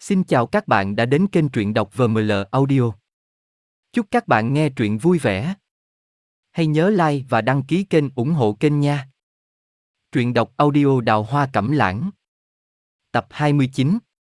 Xin chào các bạn đã đến kênh truyện đọc VML Audio. Chúc các bạn nghe truyện vui vẻ. Hãy nhớ like và đăng ký kênh ủng hộ kênh nha. Truyện đọc audio Đào Hoa Cẩm Lãng. Tập 29.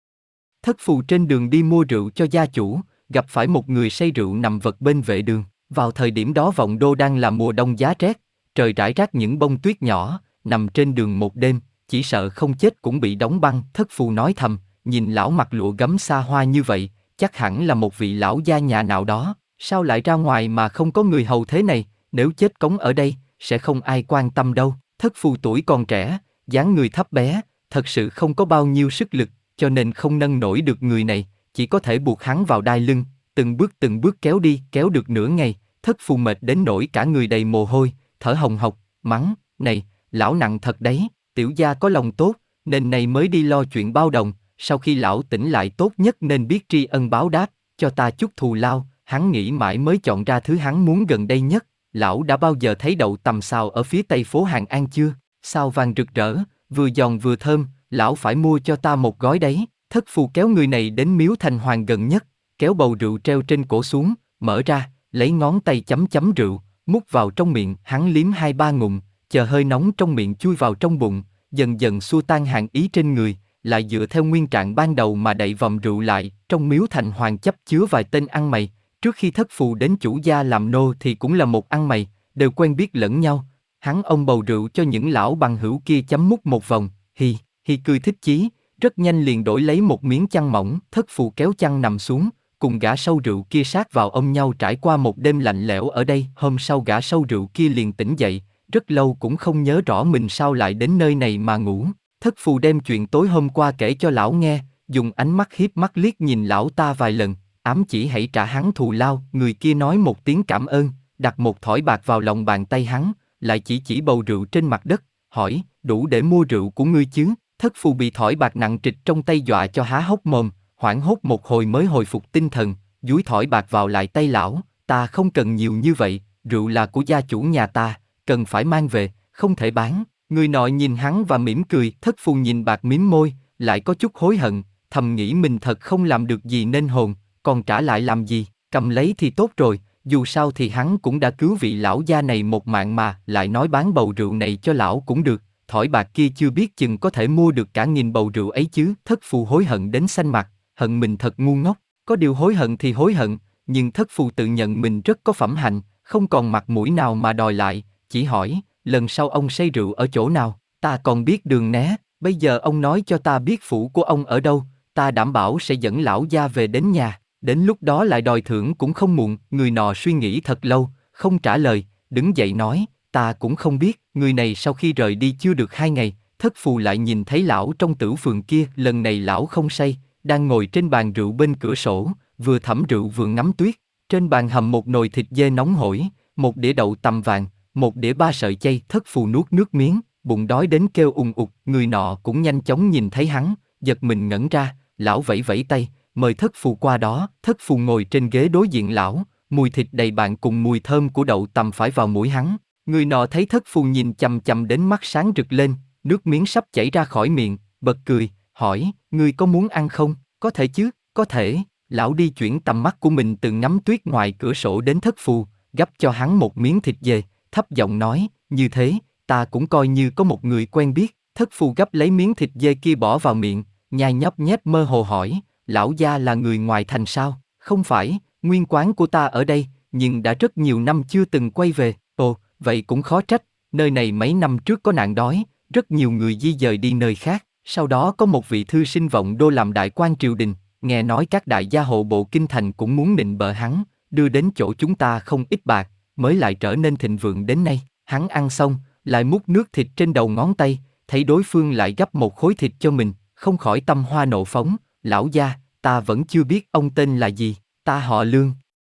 Thất phù trên đường đi mua rượu cho gia chủ, gặp phải một người say rượu nằm vật bên vệ đường. Vào thời điểm đó Vọng Đô đang là mùa đông giá rét, trời rải rác những bông tuyết nhỏ, nằm trên đường một đêm, chỉ sợ không chết cũng bị đóng băng. Thất phù nói thầm, nhìn lão mặc lụa gấm xa hoa như vậy, chắc hẳn là một vị lão gia nhà nào đó, sao lại ra ngoài mà không có người hầu thế này, nếu chết cống ở đây, sẽ không ai quan tâm đâu. Thất phù tuổi còn trẻ, dáng người thấp bé, thật sự không có bao nhiêu sức lực, cho nên không nâng nổi được người này, chỉ có thể buộc hắn vào đai lưng, từng bước kéo đi, kéo được nửa ngày, thất phù mệt đến nỗi cả người đầy mồ hôi, thở hồng hộc, mắng, này, lão nặng thật đấy, tiểu gia có lòng tốt, nên này mới đi lo chuyện bao đồng, sau khi lão tỉnh lại tốt nhất nên biết tri ân báo đáp, cho ta chút thù lao. Hắn nghĩ mãi mới chọn ra thứ hắn muốn gần đây nhất. Lão đã bao giờ thấy đậu tằm xào ở phía tây phố Hàng An chưa? Sao vàng rực rỡ, vừa giòn vừa thơm, lão phải mua cho ta một gói đấy. Thất phù kéo người này đến miếu thành hoàng gần nhất, kéo bầu rượu treo trên cổ xuống, mở ra, lấy ngón tay chấm chấm rượu, múc vào trong miệng. Hắn liếm 2-3 ngụm, chờ hơi nóng trong miệng chui vào trong bụng, dần dần xua tan hàn ý trên người, lại dựa theo nguyên trạng ban đầu mà đậy vòm rượu lại. Trong miếu thành hoàng chấp chứa vài tên ăn mày, trước khi thất phù đến chủ gia làm nô thì cũng là một ăn mày, đều quen biết lẫn nhau. Hắn ông bầu rượu cho những lão bằng hữu kia chấm múc một vòng, hi cười thích chí, rất nhanh liền đổi lấy một miếng chăn mỏng. Thất phù kéo chăn nằm xuống, cùng gã sâu rượu kia sát vào ôm nhau trải qua một đêm lạnh lẽo ở đây. Hôm sau gã sâu rượu kia liền tỉnh dậy, rất lâu cũng không nhớ rõ mình sao lại đến nơi này mà ngủ. Thất phù đem chuyện tối hôm qua kể cho lão nghe, dùng ánh mắt hiếp mắt liếc nhìn lão ta vài lần, ám chỉ hãy trả hắn thù lao. Người kia nói một tiếng cảm ơn, đặt một thỏi bạc vào lòng bàn tay hắn, lại chỉ bầu rượu trên mặt đất, hỏi, đủ để mua rượu của ngươi chứ? Thất phù bị thỏi bạc nặng trịch trong tay dọa cho há hốc mồm, hoảng hốt một hồi mới hồi phục tinh thần, dúi thỏi bạc vào lại tay lão. Ta không cần nhiều như vậy, rượu là của gia chủ nhà ta, cần phải mang về, không thể bán. Người nọ nhìn hắn và mỉm cười. Thất phù nhìn bạc mím môi, lại có chút hối hận, thầm nghĩ mình thật không làm được gì nên hồn, còn trả lại làm gì, cầm lấy thì tốt rồi, dù sao thì hắn cũng đã cứu vị lão gia này một mạng mà, lại nói bán bầu rượu này cho lão cũng được, thỏi bạc kia chưa biết chừng có thể mua được cả 1000 bầu rượu ấy chứ. Thất phù hối hận đến xanh mặt, hận mình thật ngu ngốc, có điều hối hận thì hối hận, nhưng thất phù tự nhận mình rất có phẩm hạnh, không còn mặt mũi nào mà đòi lại, chỉ hỏi, lần sau ông say rượu ở chỗ nào, ta còn biết đường né, bây giờ ông nói cho ta biết phủ của ông ở đâu, ta đảm bảo sẽ dẫn lão gia về đến nhà, đến lúc đó lại đòi thưởng cũng không muộn. Người nọ suy nghĩ thật lâu, không trả lời, đứng dậy nói, ta cũng không biết. Người này sau khi rời đi chưa được 2 ngày, thất phù lại nhìn thấy lão trong tửu phường kia. Lần này lão không say, đang ngồi trên bàn rượu bên cửa sổ, vừa thẩm rượu vừa ngắm tuyết. Trên bàn hầm một nồi thịt dê nóng hổi, một đĩa đậu tằm vàng, một đĩa 3 sợi chay. Thất phù nuốt nước miếng, bụng đói đến kêu ùng ục. Người nọ cũng nhanh chóng nhìn thấy hắn, giật mình ngẩn ra. Lão vẫy vẫy tay, mời thất phù qua đó. Thất phù ngồi trên ghế đối diện lão, mùi thịt đầy bàn cùng mùi thơm của đậu tằm phả vào mũi hắn. Người nọ thấy thất phù nhìn chằm chằm đến mắt sáng rực lên, nước miếng sắp chảy ra khỏi miệng, bật cười, hỏi, ngươi có muốn ăn không? Có thể chứ, có thể. Lão đi chuyển tầm mắt của mình từ ngắm tuyết ngoài cửa sổ đến thất phù, gắp cho hắn một miếng thịt dê, thấp giọng nói, như thế, ta cũng coi như có một người quen biết. Thất phù gắp lấy miếng thịt dê kia bỏ vào miệng, nhai nhấp nhép mơ hồ hỏi, lão gia là người ngoài thành sao? Không phải, nguyên quán của ta ở đây, nhưng đã rất nhiều năm chưa từng quay về. Ồ, vậy cũng khó trách, nơi này mấy năm trước có nạn đói, rất nhiều người di dời đi nơi khác. Sau đó có một vị thư sinh Vọng Đô làm đại quan triều đình, nghe nói các đại gia hộ bộ kinh thành cũng muốn nịnh bợ hắn, đưa đến chỗ chúng ta không ít bạc, mới lại trở nên thịnh vượng đến nay. Hắn ăn xong, lại múc nước thịt trên đầu ngón tay, thấy đối phương lại gắp một khối thịt cho mình, không khỏi tâm hoa nộ phóng. Lão gia, ta vẫn chưa biết ông tên là gì. Ta họ Lương.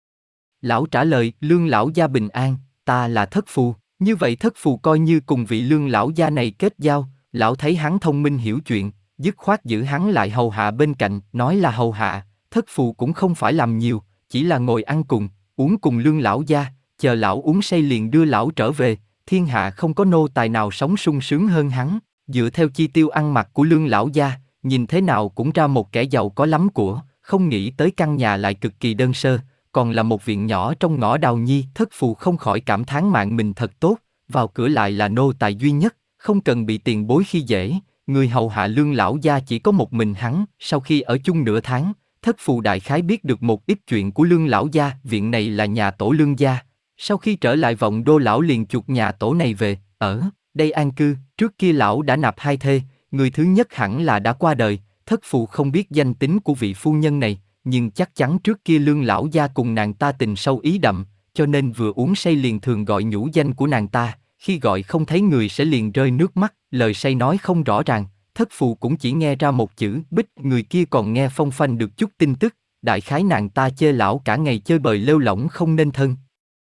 Lão trả lời, Lương lão gia bình an, ta là thất phù. Như vậy thất phù coi như cùng vị Lương lão gia này kết giao. Lão thấy hắn thông minh hiểu chuyện, dứt khoát giữ hắn lại hầu hạ bên cạnh. Nói là hầu hạ, thất phù cũng không phải làm nhiều, chỉ là ngồi ăn cùng, uống cùng Lương lão gia, chờ lão uống say liền đưa lão trở về. Thiên hạ không có nô tài nào sống sung sướng hơn hắn. Dựa theo chi tiêu ăn mặc của Lương lão gia, nhìn thế nào cũng ra một kẻ giàu có lắm của, không nghĩ tới căn nhà lại cực kỳ đơn sơ, còn là một viện nhỏ trong ngõ Đào Nhi. Thất phù không khỏi cảm thán mạng mình thật tốt, vào cửa lại là nô tài duy nhất, không cần bị tiền bối khi dễ, người hầu hạ Lương lão gia chỉ có một mình hắn. Sau khi ở chung nửa tháng, thất phù đại khái biết được một ít chuyện của Lương lão gia. Viện này là nhà tổ Lương gia. Sau khi trở lại Vọng Đô, lão liền chuộc nhà tổ này về ở đây an cư. Trước kia lão đã nạp 2 thê, người thứ nhất hẳn là đã qua đời. Thất phù không biết danh tính của vị phu nhân này, nhưng chắc chắn trước kia Lương lão gia cùng nàng ta tình sâu ý đậm, cho nên vừa uống say liền thường gọi nhũ danh của nàng ta. Khi gọi không thấy người sẽ liền rơi nước mắt, lời say nói không rõ ràng, thất phù cũng chỉ nghe ra một chữ Bích. Người kia còn nghe phong phanh được chút tin tức, đại khái nàng ta chê lão cả ngày chơi bời lêu lỏng không nên thân.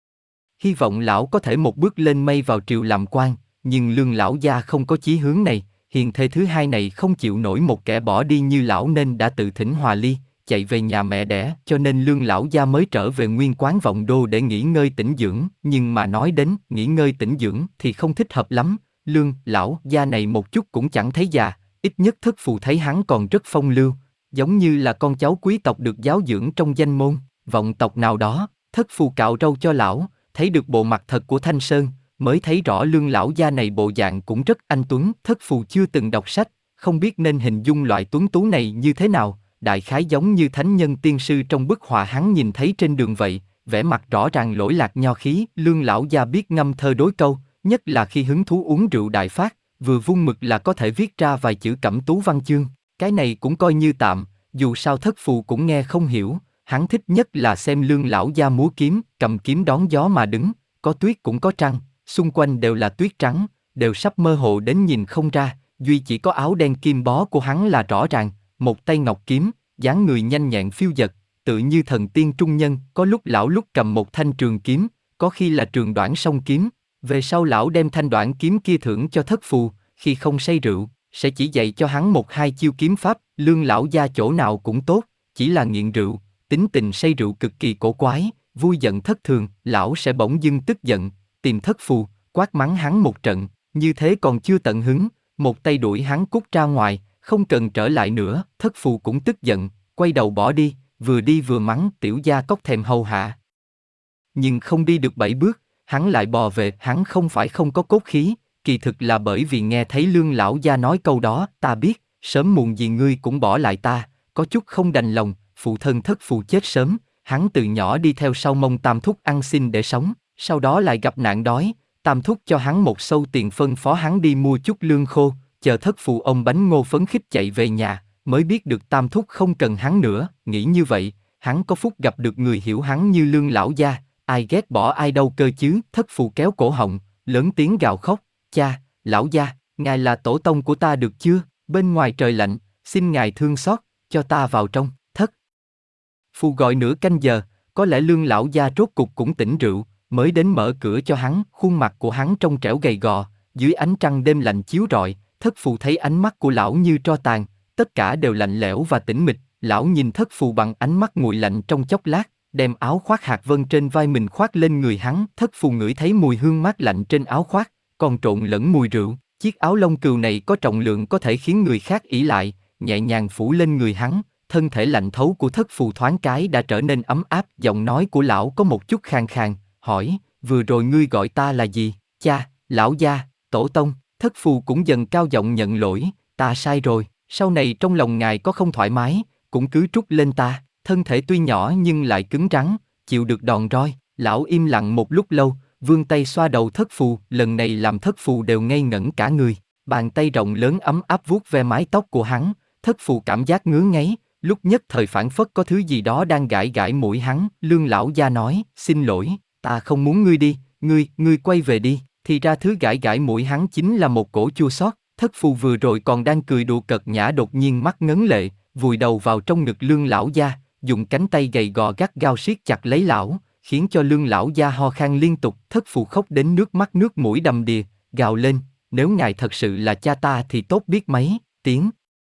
Hy vọng lão có thể một bước lên mây vào triều làm quan, nhưng Lương lão gia không có chí hướng này. Hiền thê thứ hai này không chịu nổi một kẻ bỏ đi như lão nên đã tự thỉnh hòa ly, chạy về nhà mẹ đẻ, cho nên Lương lão gia mới trở về nguyên quán Vọng Đô để nghỉ ngơi tĩnh dưỡng. Nhưng mà nói đến nghỉ ngơi tĩnh dưỡng thì không thích hợp lắm, Lương lão gia này một chút cũng chẳng thấy già, ít nhất thất phù thấy hắn còn rất phong lưu, giống như là con cháu quý tộc được giáo dưỡng trong danh môn vọng tộc nào đó. Thất phù cạo râu cho lão, thấy được bộ mặt thật của Thanh Sơn, mới thấy rõ Lương lão gia này bộ dạng cũng rất anh tuấn. Thất phù chưa từng đọc sách, không biết nên hình dung loại tuấn tú này như thế nào, đại khái giống như thánh nhân tiên sư trong bức họa hắn nhìn thấy trên đường vậy, vẻ mặt rõ ràng lỗi lạc nho khí. Lương lão gia biết ngâm thơ đối câu, nhất là khi hứng thú uống rượu đại phát, vừa vung mực là có thể viết ra vài chữ cẩm tú văn chương. Cái này cũng coi như tạm, dù sao thất phù cũng nghe không hiểu. Hắn thích nhất là xem Lương lão gia múa kiếm, cầm kiếm đón gió mà đứng, có tuyết cũng có trăng, xung quanh đều là tuyết trắng, đều sắp mơ hồ đến nhìn không ra, duy chỉ có áo đen kim bó của hắn là rõ ràng, một tay ngọc kiếm, dáng người nhanh nhẹn phiêu dật, tự như thần tiên trung nhân. Có lúc lão lúc cầm một thanh trường kiếm, có khi là trường đoạn song kiếm. Về sau lão đem thanh đoạn kiếm kia thưởng cho thất phù, khi không say rượu, sẽ chỉ dạy cho hắn một hai chiêu kiếm pháp. Lương lão gia chỗ nào cũng tốt, chỉ là nghiện rượu, tính tình say rượu cực kỳ cổ quái, vui giận thất thường, lão sẽ bỗng dưng tức giận, tìm thất phù, quát mắng hắn một trận, như thế còn chưa tận hứng, một tay đuổi hắn cút ra ngoài, không cần trở lại nữa. Thất phù cũng tức giận, quay đầu bỏ đi vừa mắng tiểu gia cóc thèm hầu hạ. Nhưng không đi được 7 bước, hắn lại bò về. Hắn không phải không có cốt khí, kỳ thực là bởi vì nghe thấy Lương lão gia nói câu đó, ta biết, sớm muộn gì ngươi cũng bỏ lại ta, có chút không đành lòng. Phụ thân thất phù chết sớm, hắn từ nhỏ đi theo sau mông tam thúc ăn xin để sống, sau đó lại gặp nạn đói, tam thúc cho hắn một xâu tiền phân phó hắn đi mua chút lương khô, chờ thất phù ông bánh ngô phấn khích chạy về nhà, mới biết được tam thúc không cần hắn nữa. Nghĩ như vậy, hắn có phúc gặp được người hiểu hắn như Lương lão gia, ai ghét bỏ ai đâu cơ chứ. Thất phù kéo cổ họng, lớn tiếng gào khóc, cha, lão gia, ngài là tổ tông của ta được chưa, bên ngoài trời lạnh, xin ngài thương xót, cho ta vào trong. Thất phù gọi nửa canh giờ, có lẽ Lương lão gia rốt cục cũng tỉnh rượu, mới đến mở cửa cho hắn. Khuôn mặt của hắn trong trẻo gầy gò, dưới ánh trăng đêm lạnh chiếu rọi, thất phù thấy ánh mắt của lão như tro tàn, tất cả đều lạnh lẽo và tĩnh mịch. Lão nhìn thất phù bằng ánh mắt nguội lạnh trong chốc lát, đem áo khoác hạt vân trên vai mình khoác lên người hắn. Thất phù ngửi thấy mùi hương mát lạnh trên áo khoác, còn trộn lẫn mùi rượu. Chiếc áo lông cừu này có trọng lượng có thể khiến người khác ỷ lại, nhẹ nhàng phủ lên người hắn. Thân thể lạnh thấu của thất phù thoáng cái đã trở nên ấm áp. Giọng nói của lão có một chút khàn khàn, hỏi, vừa rồi ngươi gọi ta là gì? Cha, lão gia, tổ tông. Thất phù cũng dần cao giọng nhận lỗi, ta sai rồi, sau này trong lòng ngài có không thoải mái, cũng cứ trút lên ta. Thân thể tuy nhỏ nhưng lại cứng rắn, chịu được đòn roi. Lão im lặng một lúc lâu, vươn tay xoa đầu thất phù, lần này làm thất phù đều ngây ngẩn cả người. Bàn tay rộng lớn ấm áp vuốt ve mái tóc của hắn, thất phù cảm giác ngứa ngáy, lúc nhất thời phảng phất có thứ gì đó đang gãi gãi mũi hắn. Lương lão gia nói, xin lỗi, ta không muốn ngươi đi, ngươi quay về đi. Thì ra thứ gãi gãi mũi hắn chính là một cổ chua xót. Thất phù vừa rồi còn đang cười đùa cợt nhã, đột nhiên mắt ngấn lệ, vùi đầu vào trong ngực Lương lão gia, dùng cánh tay gầy gò gắt gao siết chặt lấy lão, khiến cho Lương lão gia ho khan liên tục. Thất phù khóc đến nước mắt nước mũi đầm đìa, gào lên, nếu ngài thật sự là cha ta thì tốt biết mấy. Tiếng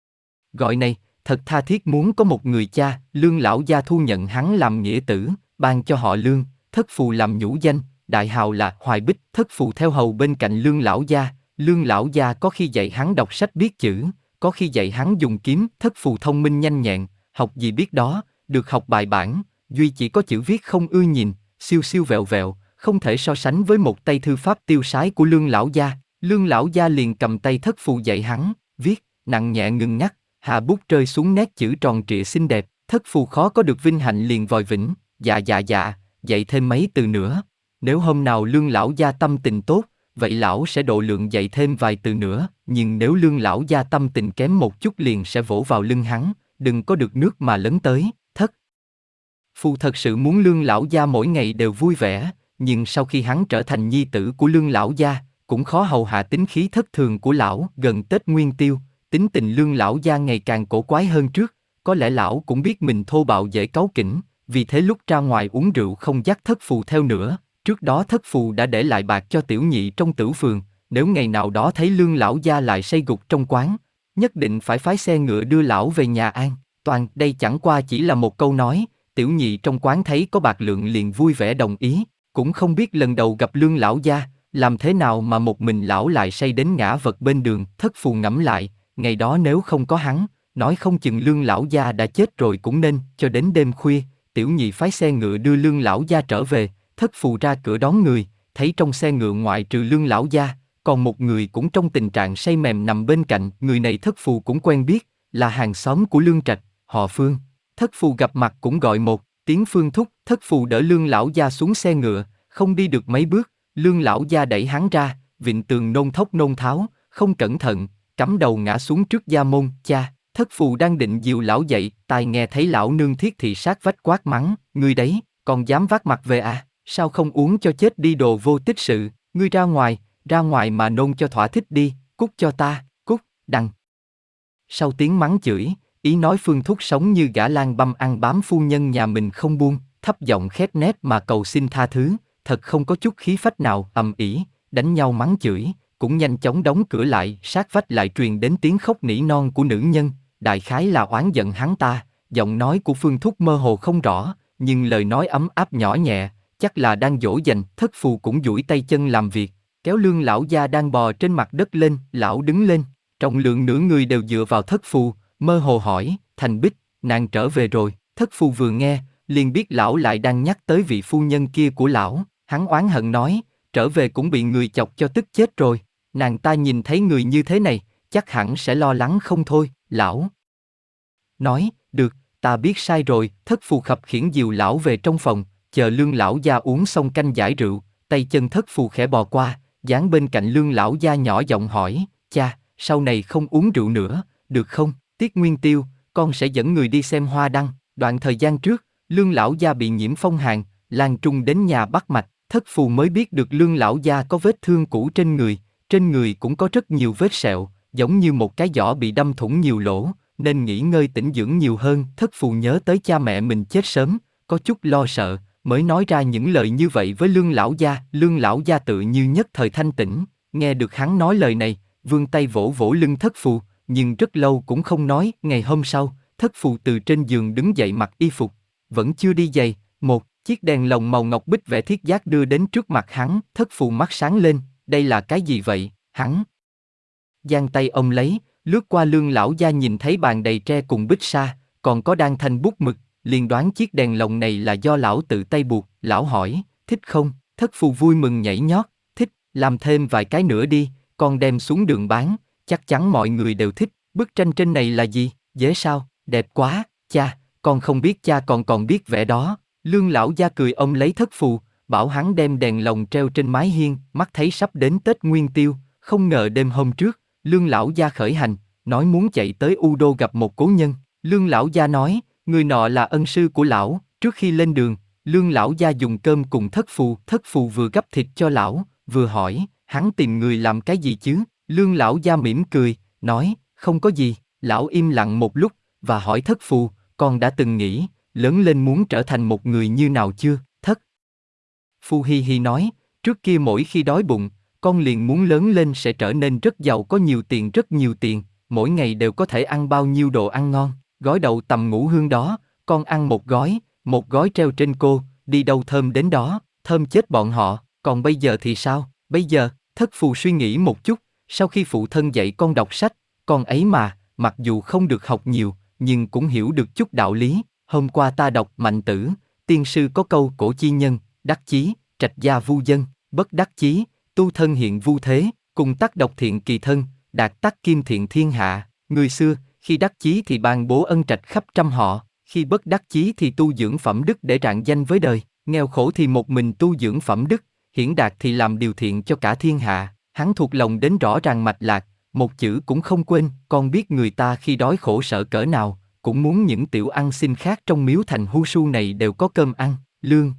gọi này thật tha thiết muốn có một người cha. Lương lão gia thu nhận hắn làm nghĩa tử, ban cho họ Lương. Thất phù làm nhũ danh, đại hào là Hoài Bích. Thất phù theo hầu bên cạnh Lương lão gia. Lương lão gia có khi dạy hắn đọc sách biết chữ, có khi dạy hắn dùng kiếm. Thất phù thông minh nhanh nhẹn, học gì biết đó, được học bài bản, duy chỉ có chữ viết không ưa nhìn, siêu siêu vẹo vẹo, không thể so sánh với một tay thư pháp tiêu sái của Lương lão gia. Lương lão gia liền cầm tay thất phù dạy hắn, viết, nặng nhẹ ngừng ngắt, hạ bút rơi xuống nét chữ tròn trịa xinh đẹp. Thất phù khó có được vinh hạnh liền vòi vĩnh, dạ, dạy thêm mấy từ nữa. Nếu hôm nào Lương lão gia tâm tình tốt, vậy lão sẽ độ lượng dạy thêm vài từ nữa, nhưng nếu Lương lão gia tâm tình kém một chút liền sẽ vỗ vào lưng hắn, đừng có được nước mà lấn tới. Thất phù thật sự muốn Lương lão gia mỗi ngày đều vui vẻ, nhưng sau khi hắn trở thành nhi tử của Lương lão gia, cũng khó hầu hạ tính khí thất thường của lão. Gần Tết Nguyên Tiêu, tính tình Lương lão gia ngày càng cổ quái hơn trước, có lẽ lão cũng biết mình thô bạo dễ cáu kỉnh, vì thế lúc ra ngoài uống rượu không dắt thất phù theo nữa. Trước đó thất phù đã để lại bạc cho tiểu nhị trong tửu phường, nếu ngày nào đó thấy Lương lão gia lại say gục trong quán, nhất định phải phái xe ngựa đưa lão về nhà an toàn. Đây chẳng qua chỉ là một câu nói, tiểu nhị trong quán thấy có bạc lượng liền vui vẻ đồng ý, cũng không biết lần đầu gặp Lương lão gia, làm thế nào mà một mình lão lại say đến ngã vật bên đường. Thất phù ngẫm lại, ngày đó nếu không có hắn, nói không chừng Lương lão gia đã chết rồi cũng nên. Cho đến đêm khuya, tiểu nhị phái xe ngựa đưa Lương lão gia trở về. Thất phù ra cửa đón người, thấy trong xe ngựa ngoại trừ Lương lão gia, còn một người cũng trong tình trạng say mềm nằm bên cạnh. Người này thất phù cũng quen biết, là hàng xóm của Lương Trạch, họ Phương. Thất phù gặp mặt cũng gọi một tiếng Phương thúc. Thất phù đỡ Lương lão gia xuống xe ngựa, không đi được mấy bước, Lương lão gia đẩy hắn ra, vịn tường nôn thốc nôn tháo, không cẩn thận, cắm đầu ngã xuống trước gia môn. Cha! Thất phù đang định dìu lão dậy, tai nghe thấy lão nương thiết thị sát vách quát mắng, ngươi đấy, còn dám vác mặt về à? Sao không uống cho chết đi đồ vô tích sự? Ngươi ra ngoài mà nôn cho thỏa thích đi, cút cho ta, cút. Đằng sau tiếng mắng chửi, ý nói Phương thúc sống như gã lang băm ăn bám phu nhân nhà mình không buông, thấp giọng khép nép mà cầu xin tha thứ, thật không có chút khí phách nào. Ầm ĩ, đánh nhau mắng chửi, cũng nhanh chóng đóng cửa lại. Sát vách lại truyền đến tiếng khóc nỉ non của nữ nhân, đại khái là oán giận hắn ta. Giọng nói của Phương thúc mơ hồ không rõ, nhưng lời nói ấm áp nhỏ nhẹ, chắc là đang dỗ dành. Thất phù cũng duỗi tay chân làm việc, kéo Lương lão gia đang bò trên mặt đất lên. Lão đứng lên, trọng lượng nửa người đều dựa vào thất phù, mơ hồ hỏi, Thành Bích, nàng trở về rồi. Thất phù vừa nghe, liền biết lão lại đang nhắc tới vị phu nhân kia của lão. Hắn oán hận nói, trở về cũng bị người chọc cho tức chết rồi. Nàng ta nhìn thấy người như thế này, chắc hẳn sẽ lo lắng không thôi. Lão nói, được, ta biết sai rồi. Thất phù khập khiễng dìu lão về trong phòng, chờ Lương lão gia uống xong canh giải rượu, tay chân thất phù khẽ bò qua, dán bên cạnh Lương lão gia nhỏ giọng hỏi, cha, sau này không uống rượu nữa, được không? Tiết Nguyên Tiêu, con sẽ dẫn người đi xem hoa đăng. Đoạn thời gian trước, Lương lão gia bị nhiễm phong hàn, Lan Trung đến nhà bắt mạch, thất phù mới biết được Lương lão gia có vết thương cũ trên người cũng có rất nhiều vết sẹo, giống như một cái giỏ bị đâm thủng nhiều lỗ, nên nghỉ ngơi tĩnh dưỡng nhiều hơn. Thất phù nhớ tới cha mẹ mình chết sớm, có chút lo sợ, mới nói ra những lời như vậy với Lương lão gia. Lương lão gia tự như nhất thời thanh tỉnh, nghe được hắn nói lời này, vươn tay vỗ vỗ lưng thất phù, nhưng rất lâu cũng không nói. Ngày hôm sau, thất phù từ trên giường đứng dậy mặc y phục, vẫn chưa đi giày, một chiếc đèn lồng màu ngọc bích vẽ thiết giác đưa đến trước mặt hắn. Thất phù mắt sáng lên, đây là cái gì vậy? Hắn giang tay ông lấy, lướt qua Lương lão gia nhìn thấy bàn đầy tre cùng bích sa, còn có đan thanh bút mực, liền đoán chiếc đèn lồng này là do lão tự tay buộc. Lão hỏi, thích không? Thất phù vui mừng nhảy nhót, thích, làm thêm vài cái nữa đi, con đem xuống đường bán, chắc chắn mọi người đều thích. Bức tranh trên này là gì? Dễ sao? Đẹp quá, cha, con không biết cha còn biết vẽ đó. Lương lão gia cười ôm lấy thất phù, bảo hắn đem đèn lồng treo trên mái hiên. Mắt thấy sắp đến Tết Nguyên Tiêu, không ngờ đêm hôm trước, Lương lão gia khởi hành, nói muốn chạy tới U Đô gặp một cố nhân. Lương lão gia nói, người nọ là ân sư của lão. Trước khi lên đường, Lương lão gia dùng cơm cùng thất phù vừa gắp thịt cho lão, vừa hỏi, hắn tìm người làm cái gì chứ? Lương lão gia mỉm cười, nói, không có gì. Lão im lặng một lúc, và hỏi thất phù, con đã từng nghĩ, lớn lên muốn trở thành một người như nào chưa? Thất phù hi hi nói, trước kia mỗi khi đói bụng, con liền muốn lớn lên sẽ trở nên rất giàu, có rất nhiều tiền, mỗi ngày đều có thể ăn bao nhiêu đồ ăn ngon. Gói đậu tằm ngũ hương đó, con ăn một gói treo trên cô, đi đâu thơm đến đó, thơm chết bọn họ. Còn bây giờ thì sao? Bây giờ, thất phù suy nghĩ một chút, sau khi phụ thân dạy con đọc sách, con ấy mà, mặc dù không được học nhiều, nhưng cũng hiểu được chút đạo lý. Hôm qua ta đọc Mạnh Tử, tiên sư có câu cổ chi nhân, đắc chí, trạch gia vu dân, bất đắc chí, tu thân hiện vu thế, cùng tắc độc thiện kỳ thân, đạt tắc kim thiện thiên hạ. Người xưa, khi đắc chí thì ban bố ân trạch khắp trăm họ, khi bất đắc chí thì tu dưỡng phẩm đức để rạng danh với đời, nghèo khổ thì một mình tu dưỡng phẩm đức, hiển đạt thì làm điều thiện cho cả thiên hạ. Hắn thuộc lòng đến rõ ràng mạch lạc, một chữ cũng không quên. Con biết người ta khi đói khổ sở cỡ nào, cũng muốn những tiểu ăn xin khác trong miếu thành hu su này đều có cơm ăn, lương.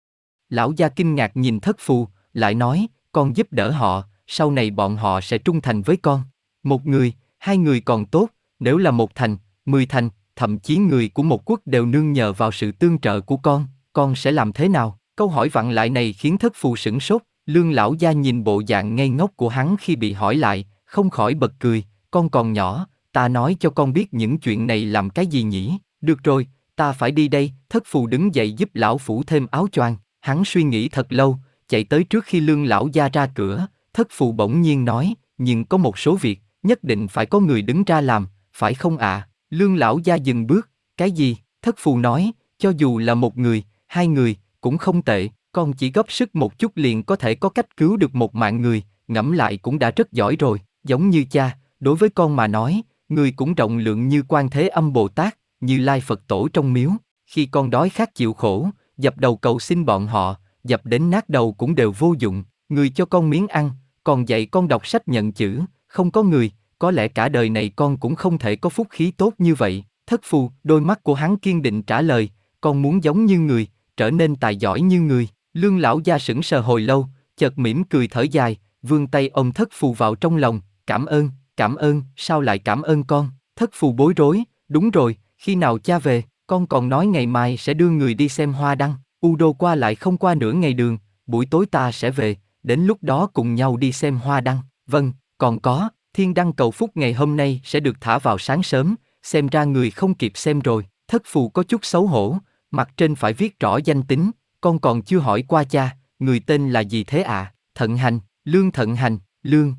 Lão gia kinh ngạc nhìn thất phù, lại nói, con giúp đỡ họ, sau này bọn họ sẽ trung thành với con. Một người, hai người còn tốt, nếu là một thành, 10 thành, thậm chí người của một quốc đều nương nhờ vào sự tương trợ của con sẽ làm thế nào? Câu hỏi vặn lại này khiến thất phù sửng sốt. Lương lão gia nhìn bộ dạng ngây ngốc của hắn khi bị hỏi lại, không khỏi bật cười. Con còn nhỏ, ta nói cho con biết những chuyện này làm cái gì nhỉ? Được rồi, ta phải đi đây. Thất phù đứng dậy giúp lão phủ thêm áo choàng. Hắn suy nghĩ thật lâu, chạy tới trước khi Lương lão gia ra cửa. Thất phù bỗng nhiên nói, nhưng có một số việc, nhất định phải có người đứng ra làm, phải không ạ? Lương lão gia dừng bước. Cái gì? Thất phù nói, cho dù là một người, hai người, cũng không tệ. Con chỉ góp sức một chút liền có thể có cách cứu được một mạng người, ngẫm lại cũng đã rất giỏi rồi. Giống như cha, đối với con mà nói, người cũng rộng lượng như Quan Thế Âm Bồ Tát, Như Lai Phật Tổ trong miếu. Khi con đói khát chịu khổ, dập đầu cầu xin bọn họ, dập đến nát đầu cũng đều vô dụng. Người cho con miếng ăn, còn dạy con đọc sách nhận chữ, không có người, có lẽ cả đời này con cũng không thể có phúc khí tốt như vậy. Thất phù, đôi mắt của hắn kiên định trả lời, con muốn giống như người, trở nên tài giỏi như người. Lương lão gia sững sờ hồi lâu, chợt mỉm cười thở dài, vươn tay ôm thất phù vào trong lòng, cảm ơn, sao lại cảm ơn con? Thất phù bối rối, đúng rồi, khi nào cha về, con còn nói ngày mai sẽ đưa người đi xem hoa đăng, Udo qua lại không qua nửa ngày đường, buổi tối ta sẽ về, đến lúc đó cùng nhau đi xem hoa đăng. Vâng, còn có, thiên đăng cầu phúc ngày hôm nay sẽ được thả vào sáng sớm, xem ra người không kịp xem rồi. Thất phù có chút xấu hổ, mặt trên phải viết rõ danh tính, con còn chưa hỏi qua cha, người tên là gì thế ạ? Thận Hành, Lương Thận Hành, Lương.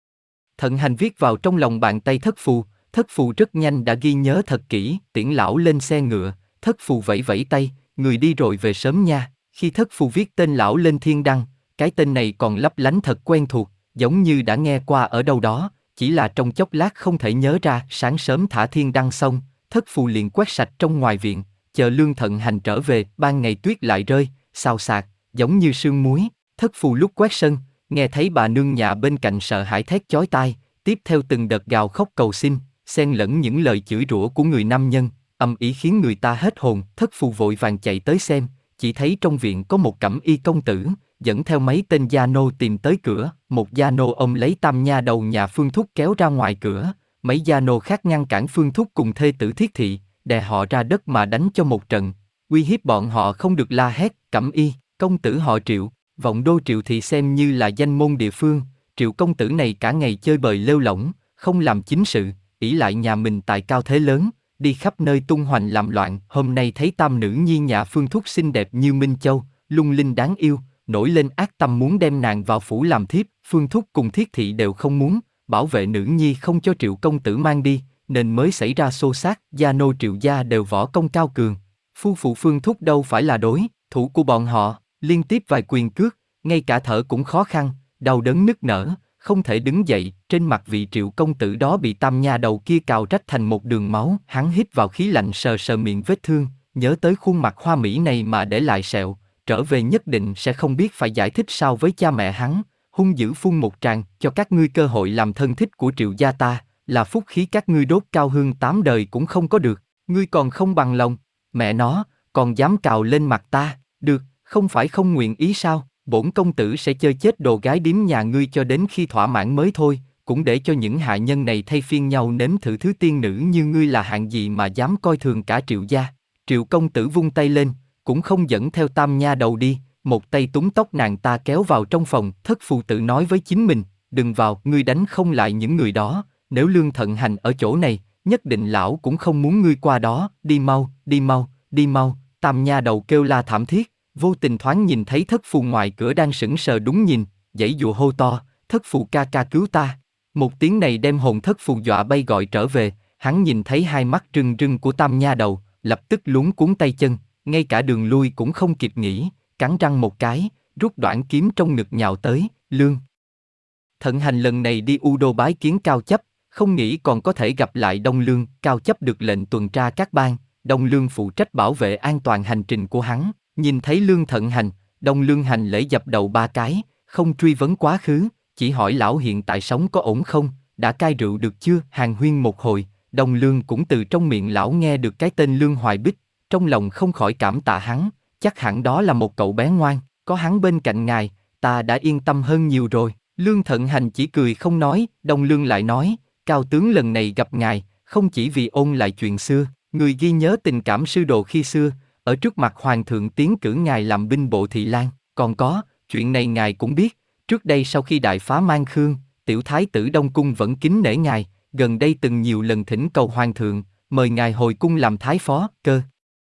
Thận Hành viết vào trong lòng bàn tay thất phù rất nhanh đã ghi nhớ thật kỹ. Tiễn lão lên xe ngựa, thất phù vẫy vẫy tay, người đi rồi về sớm nha. Khi thất phù viết tên lão lên thiên đăng, cái tên này còn lấp lánh thật quen thuộc, giống như đã nghe qua ở đâu đó, chỉ là trong chốc lát không thể nhớ ra. Sáng sớm thả thiên đăng xong, thất phù liền quét sạch trong ngoài viện, chờ Lương Thận Hành trở về. Ban ngày tuyết lại rơi, xào xạc, giống như sương muối. Thất phù lúc quét sân, nghe thấy bà nương nhà bên cạnh sợ hãi thét chói tai, tiếp theo từng đợt gào khóc cầu xin, xen lẫn những lời chửi rủa của người nam nhân, âm ý khiến người ta hết hồn. Thất phù vội vàng chạy tới xem, chỉ thấy trong viện có một cẩm y công tử, dẫn theo mấy tên gia nô tìm tới cửa. Một gia nô ôm lấy tam nha đầu nhà Phương Thúc kéo ra ngoài cửa, mấy gia nô khác ngăn cản Phương Thúc cùng thê tử Thiết Thị, đè họ ra đất mà đánh cho một trận, uy hiếp bọn họ không được la hét. Cẩm y công tử họ Triệu, Vọng đô Triệu Thị xem như là danh môn địa phương. Triệu công tử này cả ngày chơi bời lêu lỏng, không làm chính sự, ỷ lại nhà mình tài cao thế lớn, đi khắp nơi tung hoành làm loạn. Hôm nay thấy tam nữ nhi nhà Phương Thúc xinh đẹp như Minh Châu, lung linh đáng yêu, nổi lên ác tâm muốn đem nàng vào phủ làm thiếp. Phương Thúc cùng Thiết Thị đều không muốn, bảo vệ nữ nhi không cho Triệu công tử mang đi, nên mới xảy ra xô xát. Gia nô Triệu gia đều võ công cao cường, phu phụ Phương Thúc đâu phải là đối thủ của bọn họ, liên tiếp vài quyền cước, ngay cả thở cũng khó khăn, đau đớn nức nở, không thể đứng dậy. Trên mặt vị Triệu công tử đó bị tam nha đầu kia cào rách thành một đường máu. Hắn hít vào khí lạnh, sờ sờ miệng vết thương, nhớ tới khuôn mặt hoa mỹ này mà để lại sẹo, trở về nhất định sẽ không biết phải giải thích sao với cha mẹ hắn. Hung dữ phun một tràng, cho các ngươi cơ hội làm thân thích của Triệu gia ta, là phúc khí các ngươi đốt cao hương 8 đời cũng không có được, ngươi còn không bằng lòng, mẹ nó, còn dám cào lên mặt ta, được, không phải không nguyện ý sao? Bổn công tử sẽ chơi chết đồ gái điếm nhà ngươi cho đến khi thỏa mãn mới thôi, cũng để cho những hạ nhân này thay phiên nhau nếm thử thứ tiên nữ như ngươi là hạng gì mà dám coi thường cả Triệu gia. Triệu công tử vung tay lên, cũng không dẫn theo tam nha đầu đi, một tay túm tóc nàng ta kéo vào trong phòng. Thất phù tự nói với chính mình, đừng vào, ngươi đánh không lại những người đó, nếu Lương Thận Hành ở chỗ này, nhất định lão cũng không muốn ngươi qua đó. Đi mau, đi mau, đi mau. Tam nha đầu kêu la thảm thiết, vô tình thoáng nhìn thấy thất phù ngoài cửa đang sững sờ đúng nhìn, giãy giụa hô to, thất phù ca ca cứu ta. Một tiếng này đem hồn thất phù dọa bay gọi trở về, hắn nhìn thấy hai mắt rưng rưng của tam nha đầu, lập tức luống cuống tay chân, ngay cả đường lui cũng không kịp nghĩ, cắn răng một cái, rút đoạn kiếm trong ngực nhào tới, Lương. Thận Hành lần này đi U Đô bái kiến Cao Chấp, không nghĩ còn có thể gặp lại Đông Lương. Cao Chấp được lệnh tuần tra các bang, Đông Lương phụ trách bảo vệ an toàn hành trình của hắn. Nhìn thấy Lương Thận Hành, Đông Lương hành lễ dập đầu 3 cái, không truy vấn quá khứ, chỉ hỏi lão hiện tại sống có ổn không, đã cai rượu được chưa. Hàn huyên một hồi, Đông Lương cũng từ trong miệng lão nghe được cái tên Lương Hoài Bích, trong lòng không khỏi cảm tạ hắn, chắc hẳn đó là một cậu bé ngoan, có hắn bên cạnh ngài, ta đã yên tâm hơn nhiều rồi. Lương Thận Hành chỉ cười không nói. Đông Lương lại nói, Cao tướng lần này gặp ngài, không chỉ vì ôn lại chuyện xưa, người ghi nhớ tình cảm sư đồ khi xưa, ở trước mặt hoàng thượng tiến cử ngài làm binh bộ thị lang, còn có, chuyện này ngài cũng biết, trước đây sau khi đại phá Man Khương, tiểu thái tử Đông Cung vẫn kính nể ngài, gần đây từng nhiều lần thỉnh cầu hoàng thượng, mời ngài hồi cung làm thái phó. Cơ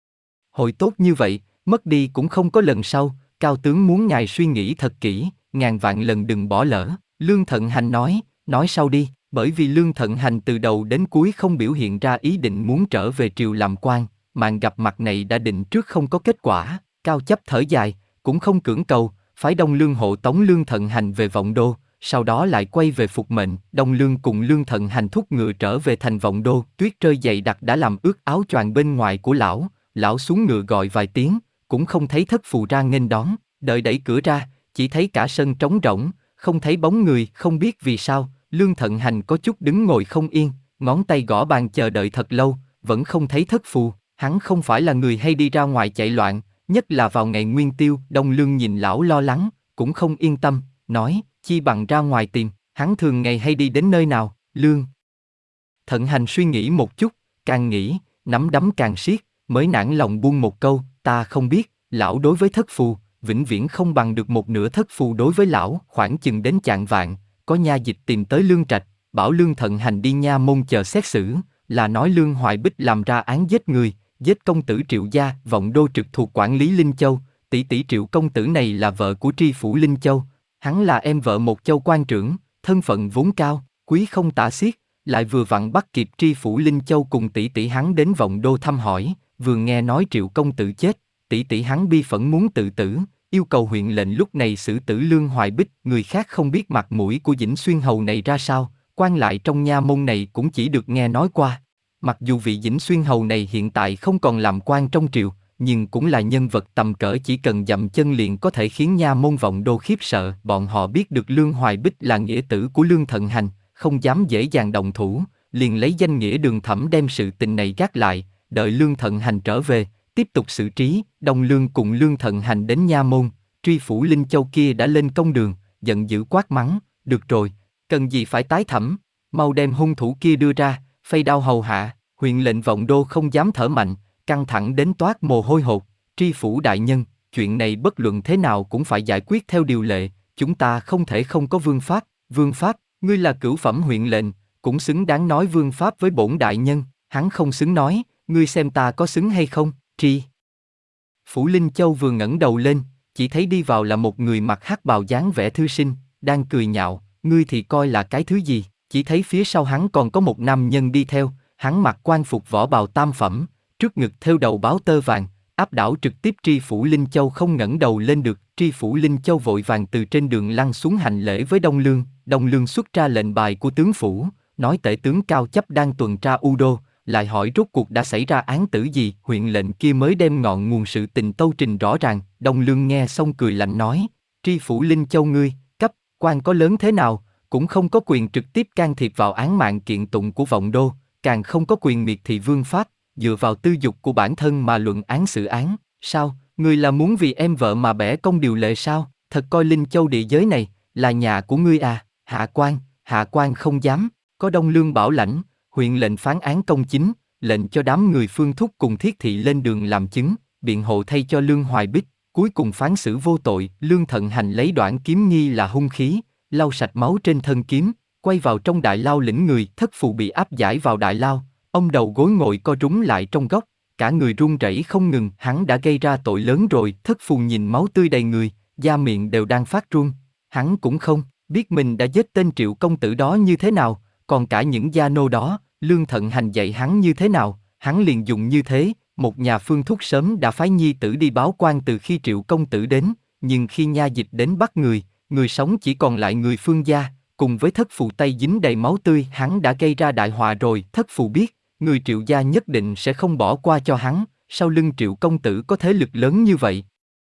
hội tốt như vậy, mất đi cũng không có lần sau, Cao tướng muốn ngài suy nghĩ thật kỹ, ngàn vạn lần đừng bỏ lỡ. Lương Thận Hành nói sau đi, bởi vì Lương Thận Hành từ đầu đến cuối không biểu hiện ra ý định muốn trở về triều làm quan, màn gặp mặt này đã định trước không có kết quả. Cao Chấp thở dài, cũng không cưỡng cầu, phái Đông Lương hộ tống Lương Thận Hành về Vọng Đô, sau đó lại quay về phục mệnh. Đông Lương cùng Lương Thận Hành thúc ngựa trở về thành Vọng Đô, tuyết rơi dày đặc đã làm ướt áo choàng bên ngoài của lão xuống ngựa gọi vài tiếng, cũng không thấy thất phù ra nghênh đón, đợi đẩy cửa ra, chỉ thấy cả sân trống rỗng, không thấy bóng người. Không biết vì sao, Lương Thận Hành có chút đứng ngồi không yên, ngón tay gõ bàn chờ đợi thật lâu, vẫn không thấy thất phù. Hắn không phải là người hay đi ra ngoài chạy loạn, nhất là vào ngày nguyên tiêu. Đông Lương nhìn lão lo lắng, cũng không yên tâm, nói, chi bằng ra ngoài tìm, hắn thường ngày hay đi đến nơi nào. Lương Thận Hành suy nghĩ một chút, càng nghĩ, nắm đấm càng siết, mới nản lòng buông một câu, ta không biết. Lão đối với thất phù, vĩnh viễn không bằng được một nửa thất phù đối với lão. Khoảng chừng đến chạng vạn, có nha dịch tìm tới Lương Trạch, bảo Lương Thận Hành đi nha môn chờ xét xử, là nói Lương Hoài Bích làm ra án giết người, giết công tử Triệu gia. Vọng Đô trực thuộc quản lý Linh Châu, tỷ tỷ Triệu công tử này là vợ của tri phủ Linh Châu, hắn là em vợ một châu quan trưởng, thân phận vốn cao, quý không tả xiết, lại vừa vặn bắt kịp tri phủ Linh Châu cùng tỷ tỷ hắn đến Vọng Đô thăm hỏi, vừa nghe nói Triệu công tử chết, tỷ tỷ hắn bi phẫn muốn tự tử, yêu cầu huyện lệnh lúc này xử tử Lương Hoài Bích. Người khác không biết mặt mũi của Dĩnh Xuyên hầu này ra sao, quan lại trong nha môn này cũng chỉ được nghe nói qua. Mặc dù vị Dĩnh Xuyên hầu này hiện tại không còn làm quan trong triều, nhưng cũng là nhân vật tầm cỡ, chỉ cần dậm chân liền có thể khiến nha môn Vọng Đô khiếp sợ. Bọn họ biết được Lương Hoài Bích là nghĩa tử của Lương Thận Hành, không dám dễ dàng động thủ, liền lấy danh nghĩa Đường Thẩm đem sự tình này gác lại, đợi Lương Thận Hành trở về, tiếp tục xử trí. Đông Lương cùng Lương Thận Hành đến nha môn, tri phủ Linh Châu kia đã lên công đường, giận dữ quát mắng, được rồi, cần gì phải tái thẩm, mau đem hung thủ kia đưa ra, phay đao hầu hạ. Huyện lệnh Vọng Đô không dám thở mạnh, căng thẳng đến toát mồ hôi hột, tri phủ đại nhân, chuyện này bất luận thế nào cũng phải giải quyết theo điều lệ, chúng ta không thể không có vương pháp. Vương pháp, ngươi là cửu phẩm huyện lệnh, cũng xứng đáng nói vương pháp với bổn đại nhân. Hắn không xứng nói, ngươi xem ta có xứng hay không. Tri phủ Linh Châu vừa ngẩng đầu lên, chỉ thấy đi vào là một người mặc hắc bào dáng vẻ thư sinh, đang cười nhạo, ngươi thì coi là cái thứ gì. Chỉ thấy phía sau hắn còn có một nam nhân đi theo, hắn mặc quan phục võ bào tam phẩm, trước ngực thêu đầu báo tơ vàng, áp đảo trực tiếp tri phủ Linh Châu không ngẩng đầu lên được. Tri phủ Linh Châu vội vàng từ trên đường lăn xuống hành lễ với Đông Lương. Đông Lương xuất ra lệnh bài của tướng phủ, nói tể tướng Cao Chấp đang tuần tra U Đô, lại hỏi rốt cuộc đã xảy ra án tử gì. Huyện lệnh kia mới đem ngọn nguồn sự tình tâu trình rõ ràng. Đông Lương nghe xong cười lạnh nói, tri phủ Linh Châu ngươi, cấp quan có lớn thế nào, cũng không có quyền trực tiếp can thiệp vào án mạng kiện tụng của Vọng Đô, càng không có quyền miệt thị vương pháp, dựa vào tư dục của bản thân mà luận án xử án. Sao, ngươi là muốn vì em vợ mà bẻ công điều lệ sao? Thật coi Linh Châu địa giới này là nhà của ngươi à? Hạ quan không dám. Có Đông Lương bảo lãnh, huyện lệnh phán án công chính, lệnh cho đám người Phương Thúc cùng Thiết Thị lên đường làm chứng, biện hộ thay cho Lương Hoài Bích, cuối cùng phán xử vô tội. Lương Thận Hành lấy đoạn kiếm nghi là hung khí, lau sạch máu trên thân kiếm, quay vào trong đại lao lĩnh người. Thất phù bị áp giải vào đại lao, ông đầu gối ngồi co rúm lại trong góc, cả người run rẩy không ngừng. Hắn đã gây ra tội lớn rồi. Thất phù nhìn máu tươi đầy người, da miệng đều đang phát run, hắn cũng không biết mình đã giết tên Triệu công tử đó như thế nào, còn cả những gia nô đó, Lương Thận Hành dạy hắn như thế nào, hắn liền dùng như thế. Một nhà Phương Thúc sớm đã phái nhi tử đi báo quan từ khi Triệu công tử đến, nhưng khi nha dịch đến bắt người sống chỉ còn lại người Phương gia, cùng với thất phù tay dính đầy máu tươi, hắn đã gây ra đại họa rồi. Thất phù biết, người Triệu gia nhất định sẽ không bỏ qua cho hắn, sau lưng Triệu công tử có thế lực lớn như vậy,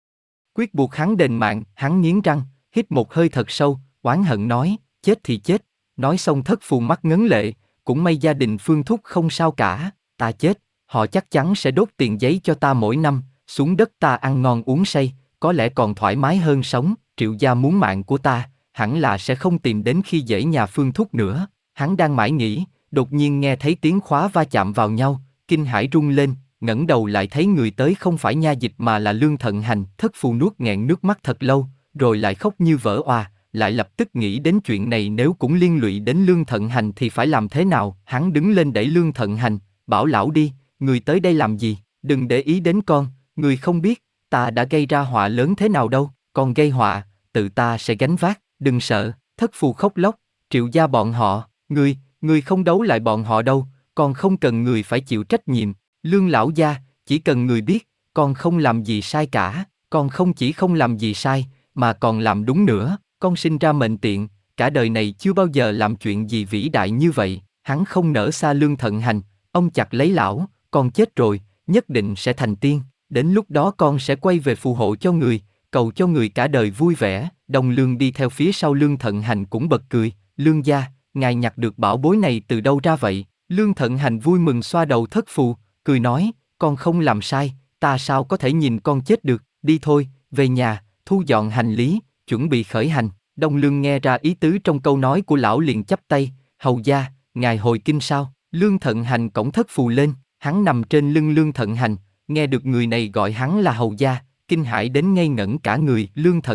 quyết buộc hắn đền mạng. Hắn nghiến răng, hít một hơi thật sâu, oán hận nói, chết thì chết. Nói xong thất phù mắt ngấn lệ, cũng may gia đình Phương Thúc không sao cả. Ta chết, họ chắc chắn sẽ đốt tiền giấy cho ta mỗi năm, xuống đất ta ăn ngon uống say, có lẽ còn thoải mái hơn sống. Triệu gia muốn mạng của ta, hẳn là sẽ không tìm đến khi dễ nhà Phương Thúc nữa. Hắn đang mãi nghĩ, đột nhiên nghe thấy tiếng khóa va chạm vào nhau, kinh hãi rung lên, ngẩng đầu lại thấy người tới không phải nha dịch mà là Lương Thận Hành. Thất phù nuốt nghẹn nước mắt thật lâu, rồi lại khóc như vỡ òa, lại lập tức nghĩ đến chuyện này nếu cũng liên lụy đến Lương Thận Hành thì phải làm thế nào. Hắn đứng lên đẩy Lương Thận Hành, bảo lão đi, người tới đây làm gì, đừng để ý đến con, người không biết, ta đã gây ra họa lớn thế nào đâu, con gây họa, tự ta sẽ gánh vác, đừng sợ. Thất phù khóc lóc, Triệu gia bọn họ, người không đấu lại bọn họ đâu, con không cần người phải chịu trách nhiệm. Lương lão gia, chỉ cần người biết, con không làm gì sai cả, con không chỉ không làm gì sai, mà còn làm đúng nữa, con sinh ra mệnh tiện, cả đời này chưa bao giờ làm chuyện gì vĩ đại như vậy. Hắn không nỡ xa Lương Thận Hành, ông chặt lấy lão, con chết rồi, nhất định sẽ thành tiên, đến lúc đó con sẽ quay về phù hộ cho người, cầu cho người cả đời vui vẻ. Đồng Lương đi theo phía sau Lương Thận Hành cũng bật cười, Lương gia, ngài nhặt được bảo bối này từ đâu ra vậy? Lương Thận Hành vui mừng xoa đầu thất phù, cười nói, con không làm sai, ta sao có thể nhìn con chết được, đi thôi, về nhà, thu dọn hành lý, chuẩn bị khởi hành. Đông Lương nghe ra ý tứ trong câu nói của lão liền chắp tay, hầu gia, ngài hồi kinh sao? Lương Thận Hành cõng thất phù lên, hắn nằm trên lưng Lương Thận Hành, nghe được người này gọi hắn là hầu gia, kinh hãi đến ngây ngẩn cả người.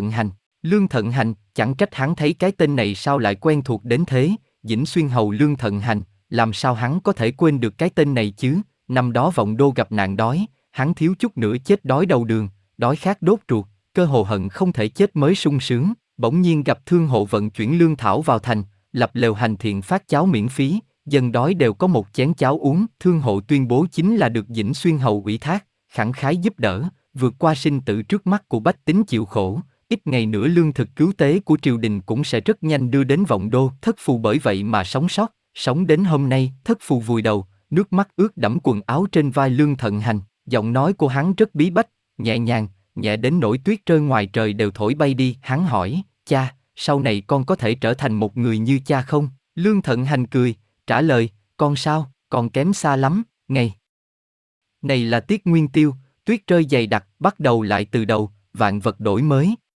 Lương Thận Hành, chẳng trách hắn thấy cái tên này sao lại quen thuộc đến thế, Dĩnh Xuyên hầu Lương Thận Hành, làm sao hắn có thể quên được cái tên này chứ? Năm đó Vọng Đô gặp nạn đói, hắn thiếu chút nữa chết đói đầu đường, đói khát đốt ruột, cơ hồ hận không thể chết mới sung sướng. Bỗng nhiên gặp thương hộ vận chuyển lương thảo vào thành, lập lều hành thiện phát cháo miễn phí, dân đói đều có một chén cháo uống. Thương hộ tuyên bố chính là được Dĩnh Xuyên hầu ủy thác, khẳng khái giúp đỡ, vượt qua sinh tử trước mắt của bách tính chịu khổ. Ít ngày nữa lương thực cứu tế của triều đình cũng sẽ rất nhanh đưa đến Vọng Đô. Thất phù bởi vậy mà sống sót, sống đến hôm nay. Thất phù vùi đầu, nước mắt ướt đẫm quần áo trên vai Lương Thận Hành, giọng nói của hắn rất bí bách, nhẹ nhàng, nhẹ đến nỗi tuyết rơi ngoài trời đều thổi bay đi. Hắn hỏi, cha, sau này con có thể trở thành một người như cha không? Lương Thận Hành cười, trả lời, con sao, còn kém xa lắm. Ngày này là tiết nguyên tiêu, tuyết rơi dày đặc, bắt đầu lại từ đầu, vạn vật đổi mới.